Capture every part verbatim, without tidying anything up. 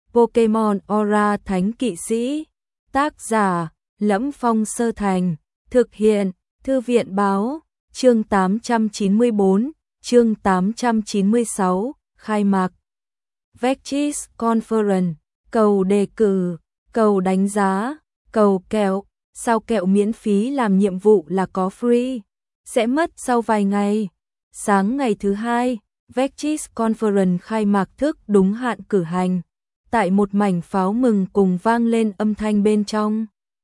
Pokemon Aura Thánh Kỵ Sĩ. Tác giả: Lẫm Phong Sơ Thành. Thực hiện: Thư viện báo. Chương tám trăm chín mươi bốn, chương tám trăm chín mươi sáu, khai mạc. Vectis Conference, cầu đề cử, cầu đánh giá, cầu kẹo, sao kẹo miễn phí làm nhiệm vụ là có free, sẽ mất sau vài ngày. Sáng ngày thứ hai, Vectis Conference khai mạc thức đúng hạn cử hành. Tại một mảnh pháo mừng cùng vang lên âm thanh bên trong.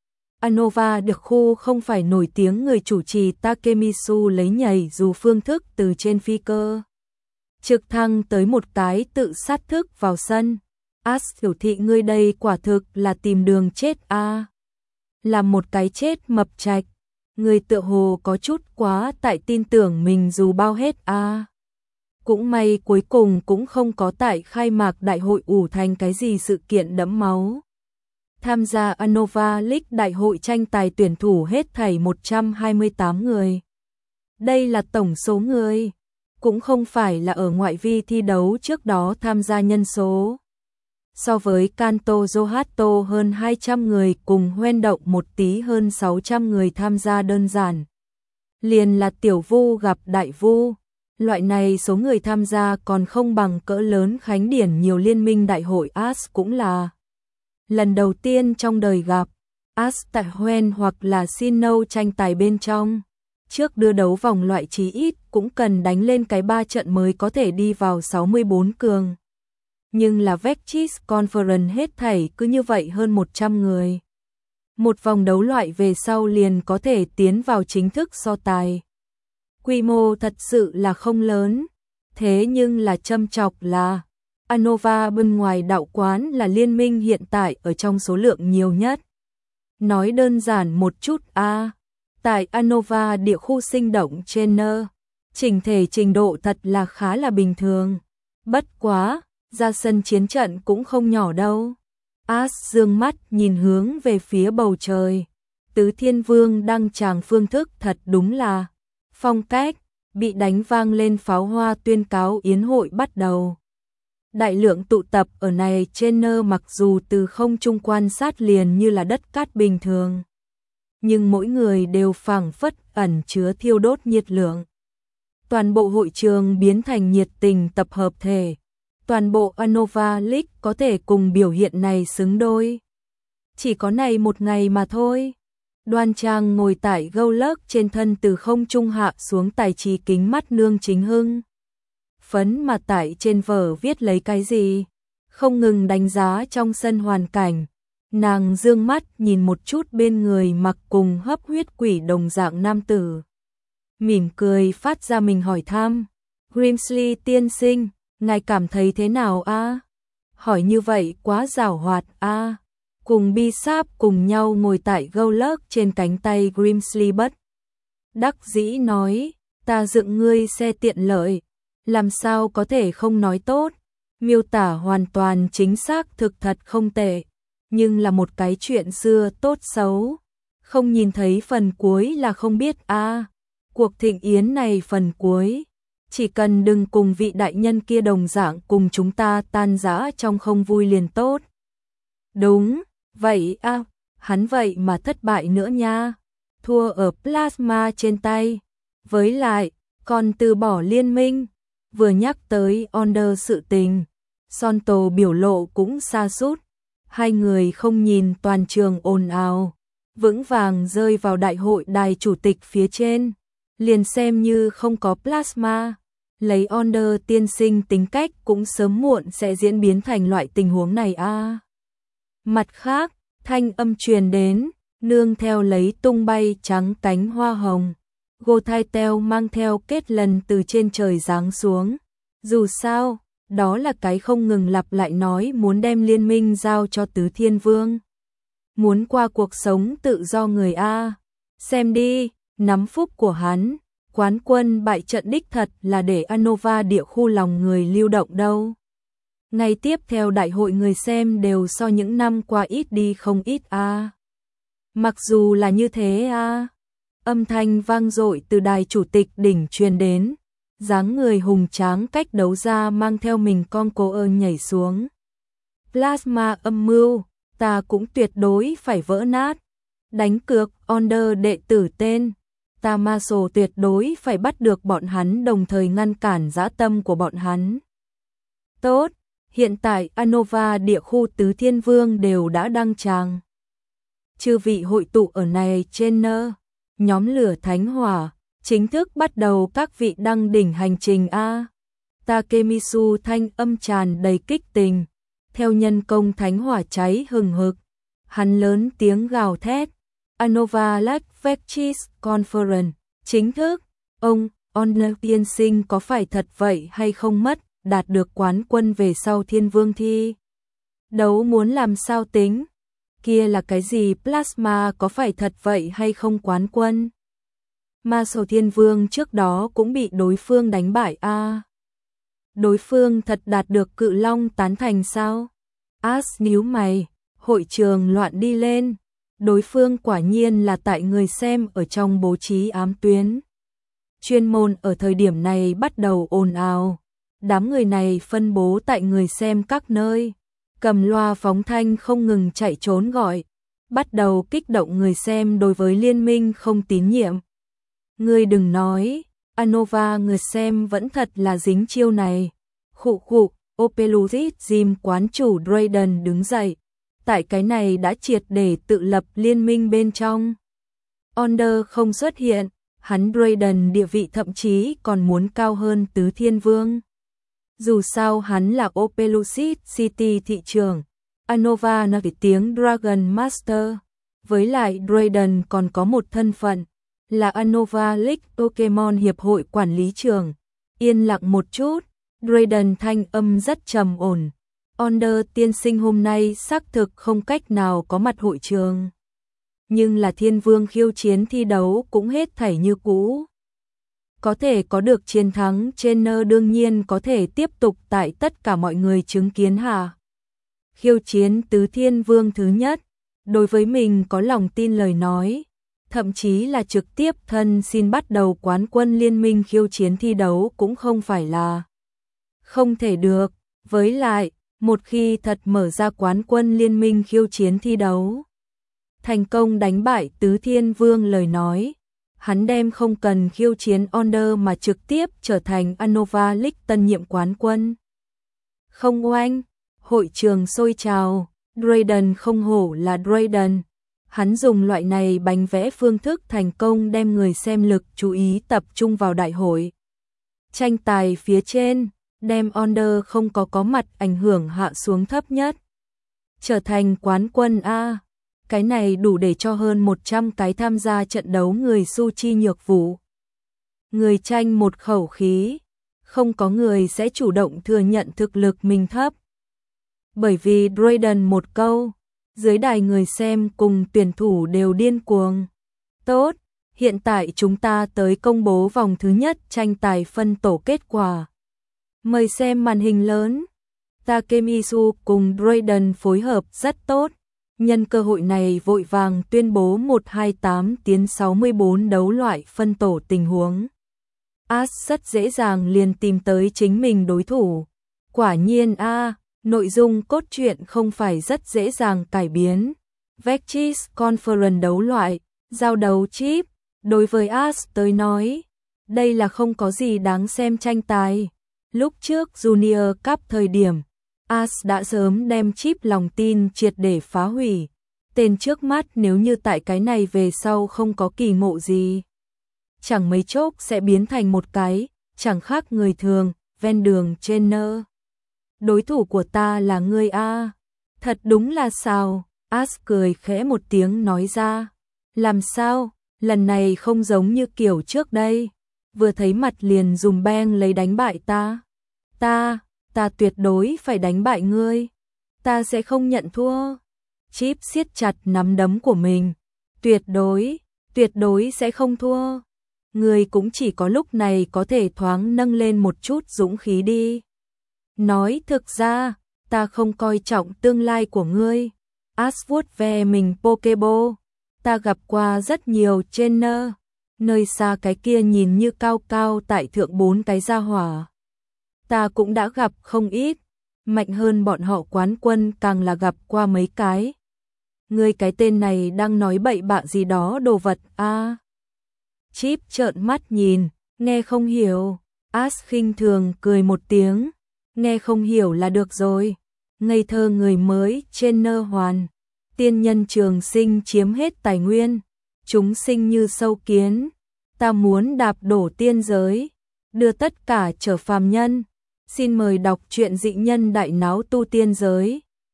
Anova được khu không phải nổi tiếng người chủ trì Takemitsu lấy nhảy dù phương thức từ trên phi cơ trực thăng tới một cái tự sát thức vào sân. As biểu thị ngươi đây quả thực là tìm đường chết a. À. Là một cái chết mập trạch. Người tựa hồ có chút quá tại tin tưởng mình dù bao hết a. À. Cũng may cuối cùng cũng không có tại khai mạc đại hội ủ thành cái gì sự kiện đẫm máu. Tham gia Anova League đại hội tranh tài tuyển thủ hết thảy một trăm hai mươi tám người. Đây là tổng số người, cũng không phải là ở ngoại vi thi đấu trước đó tham gia nhân số. So với Kanto Yohato hơn hai trăm người cùng Hoen Động một tí hơn sáu trăm người tham gia đơn giản. Liền là tiểu vu gặp đại vu. Loại này số người tham gia còn không bằng cỡ lớn khánh điển nhiều liên minh đại hội As cũng là lần đầu tiên trong đời gặp. As tại Hoen hoặc là Sinnoh tranh tài bên trong. Trước đưa đấu vòng loại chí ít cũng cần đánh lên cái ba trận mới có thể đi vào sáu mươi bốn cường. Nhưng là Vectis Conference hết thảy cứ như vậy hơn một trăm người. Một vòng đấu loại về sau liền có thể tiến vào chính thức so tài. Quy mô thật sự là không lớn, thế nhưng là châm chọc là Anova bên ngoài đạo quán là liên minh hiện tại ở trong số lượng nhiều nhất. Nói đơn giản một chút a, à, tại Anova địa khu sinh động trên nơ, chỉnh thể trình độ thật là khá là bình thường. Bất quá, ra sân chiến trận cũng không nhỏ đâu. As dương mắt nhìn hướng về phía bầu trời. Tứ Thiên Vương đăng tràng phương thức thật đúng là phong cách, bị đánh vang lên pháo hoa tuyên cáo yến hội bắt đầu. Đại lượng tụ tập ở này trên nơ mặc dù từ không trung quan sát liền như là đất cát bình thường. Nhưng mỗi người đều phảng phất ẩn chứa thiêu đốt nhiệt lượng. Toàn bộ hội trường biến thành nhiệt tình tập hợp thể. Toàn bộ Anova League có thể cùng biểu hiện này xứng đôi. Chỉ có này một ngày mà thôi. Đoan trang ngồi tại gâu lấc trên thân từ không trung hạ xuống tài trí kính mắt nương chính hưng. Phấn mà tại trên vở viết lấy cái gì, không ngừng đánh giá trong sân hoàn cảnh. Nàng dương mắt nhìn một chút bên người mặc cùng hấp huyết quỷ đồng dạng nam tử. Mỉm cười phát ra mình hỏi thăm. Grimsley tiên sinh, ngài cảm thấy thế nào a? À? Hỏi như vậy quá giảo hoạt a. À? Cùng Bi Sáp cùng nhau ngồi tại gâu lấc trên cánh tay Grimsley bất đắc dĩ nói, ta dựng ngươi xe tiện lợi, làm sao có thể không nói tốt, miêu tả hoàn toàn chính xác thực thật không tệ, nhưng là một cái chuyện xưa tốt xấu, không nhìn thấy phần cuối là không biết a. À, cuộc thịnh yến này phần cuối, chỉ cần đừng cùng vị đại nhân kia đồng dạng cùng chúng ta tan rã trong không vui liền tốt. Đúng, vậy a, à, hắn vậy mà thất bại nữa nha, thua ở plasma trên tay, với lại, còn từ bỏ liên minh. Vừa nhắc tới Onder sự tình, Sonto biểu lộ cũng sa sút. Hai người không nhìn toàn trường ồn ào, vững vàng rơi vào đại hội đài chủ tịch phía trên, liền xem như không có plasma. Lấy Onder tiên sinh tính cách cũng sớm muộn sẽ diễn biến thành loại tình huống này a. À. Mặt khác, thanh âm truyền đến, nương theo lấy tung bay trắng cánh hoa hồng. Gothaitel mang theo kết lần từ trên trời giáng xuống. Dù sao, đó là cái không ngừng lặp lại nói muốn đem liên minh giao cho Tứ Thiên Vương. Muốn qua cuộc sống tự do người A. Xem đi, nắm phúc của hắn, quán quân bại trận đích thật là để Anova địa khu lòng người lưu động đâu. Ngày tiếp theo đại hội người xem đều so những năm qua ít đi không ít A. Mặc dù là như thế A. Âm thanh vang dội từ đài chủ tịch đỉnh truyền đến, dáng người hùng tráng cách đấu ra mang theo mình con cô ơn nhảy xuống. Plasma âm mưu, ta cũng tuyệt đối phải vỡ nát. Đánh cược Onder đệ tử tên Tamaso tuyệt đối phải bắt được bọn hắn, đồng thời ngăn cản dã tâm của bọn hắn. Tốt, hiện tại Anova địa khu Tứ Thiên Vương đều đã đăng tràng. Chư vị hội tụ ở này trên nơ, nhóm lửa thánh hỏa, chính thức bắt đầu các vị đăng đỉnh hành trình A. Takemisu thanh âm tràn đầy kích tình, theo nhân công thánh hỏa cháy hừng hực, hắn lớn tiếng gào thét. Anova Las Vegas Conference, chính thức, ông, Onder tiên sinh có phải thật vậy hay không mất, đạt được quán quân về sau Thiên Vương thi đấu muốn làm sao tính? Kia là cái gì? Plasma có phải thật vậy hay không quán quân? Ma Sầu Thiên Vương trước đó cũng bị đối phương đánh bại a. À, đối phương thật đạt được Cự Long tán thành sao? As nhíu mày, hội trường loạn đi lên. Đối phương quả nhiên là tại người xem ở trong bố trí ám tuyến. Chuyên môn ở thời điểm này bắt đầu ồn ào. Đám người này phân bố tại người xem các nơi, cầm loa phóng thanh không ngừng chạy trốn gọi, bắt đầu kích động người xem đối với liên minh không tín nhiệm. Ngươi đừng nói, Anova người xem vẫn thật là dính chiêu này. Khụ khụ, Opelusit Gym quán chủ Drayden đứng dậy. Tại cái này đã triệt để tự lập liên minh bên trong. Onder không xuất hiện, hắn Drayden địa vị thậm chí còn muốn cao hơn Tứ Thiên Vương. Dù sao hắn là Opelusit City thị trưởng, Anova nói tiếng Dragon Master, với lại Drayden còn có một thân phận, là Anova League Pokemon Hiệp hội quản lý trường. Yên lặng một chút, Drayden thanh âm rất trầm ổn. Onder tiên sinh hôm nay xác thực không cách nào có mặt hội trường. Nhưng là Thiên Vương khiêu chiến thi đấu cũng hết thảy như cũ. Có thể có được chiến thắng trên nơ đương nhiên có thể tiếp tục tại tất cả mọi người chứng kiến hạ. Khiêu chiến Tứ Thiên Vương thứ nhất, đối với mình có lòng tin lời nói, thậm chí là trực tiếp thân xin bắt đầu quán quân liên minh khiêu chiến thi đấu cũng không phải là không thể được. Với lại, một khi thật mở ra quán quân liên minh khiêu chiến thi đấu, thành công đánh bại Tứ Thiên Vương lời nói, hắn đem không cần khiêu chiến Onder mà trực tiếp trở thành Anova League tân nhiệm quán quân. Không oanh, hội trường sôi trào, Drayden không hổ là Drayden. Hắn dùng loại này bánh vẽ phương thức thành công đem người xem lực chú ý tập trung vào đại hội. Tranh tài phía trên, đem Onder không có có mặt ảnh hưởng hạ xuống thấp nhất. Trở thành quán quân A. Cái này đủ để cho hơn một trăm cái tham gia trận đấu người su chi nhược vụ. Người tranh một khẩu khí, không có người sẽ chủ động thừa nhận thực lực mình thấp. Bởi vì Drayden một câu, dưới đài người xem cùng tuyển thủ đều điên cuồng. Tốt, hiện tại chúng ta tới công bố vòng thứ nhất tranh tài phân tổ kết quả. Mời xem màn hình lớn. Takemisu cùng Drayden phối hợp rất tốt. Nhân cơ hội này vội vàng tuyên bố một hai tám tiến sáu mươi bốn đấu loại phân tổ tình huống. As rất dễ dàng liền tìm tới chính mình đối thủ. Quả nhiên a, nội dung cốt truyện không phải rất dễ dàng cải biến. Vegas Conference đấu loại, giao đấu chip, đối với As tới nói, đây là không có gì đáng xem tranh tài. Lúc trước Junior Cup thời điểm, As đã sớm đem chip lòng tin triệt để phá hủy. Tên trước mắt nếu như tại cái này về sau không có kỳ ngộ gì, chẳng mấy chốc sẽ biến thành một cái, chẳng khác người thường, ven đường trên nơ. Đối thủ của ta là ngươi a. Thật đúng là sao? As cười khẽ một tiếng nói ra. Làm sao? Lần này không giống như kiểu trước đây. Vừa thấy mặt liền dùng beng lấy đánh bại ta. Ta, ta tuyệt đối phải đánh bại ngươi. Ta sẽ không nhận thua. Chip siết chặt nắm đấm của mình. Tuyệt đối, tuyệt đối sẽ không thua. Ngươi cũng chỉ có lúc này có thể thoáng nâng lên một chút dũng khí đi. Nói thực ra, ta không coi trọng tương lai của ngươi. As vuốt ve mình Pokeball. Ta gặp qua rất nhiều trainer. Nơi xa cái kia nhìn như cao cao tại thượng bốn cái gia hỏa. Ta cũng đã gặp không ít. mạnh hơn bọn họ quán quân càng là gặp qua mấy cái. Ngươi cái tên này đang nói bậy bạ gì đó đồ vật a à. Chip trợn mắt nhìn, nghe không hiểu. Ash khinh thường cười một tiếng, nghe không hiểu là được rồi. Ngây thơ người mới trên nơ hoàn, tiên nhân trường sinh chiếm hết tài nguyên, chúng sinh như sâu kiến, ta muốn đạp đổ tiên giới, đưa tất cả trở phàm nhân. Xin mời đọc truyện Dị Nhân Đại Náo Tu Tiên Giới.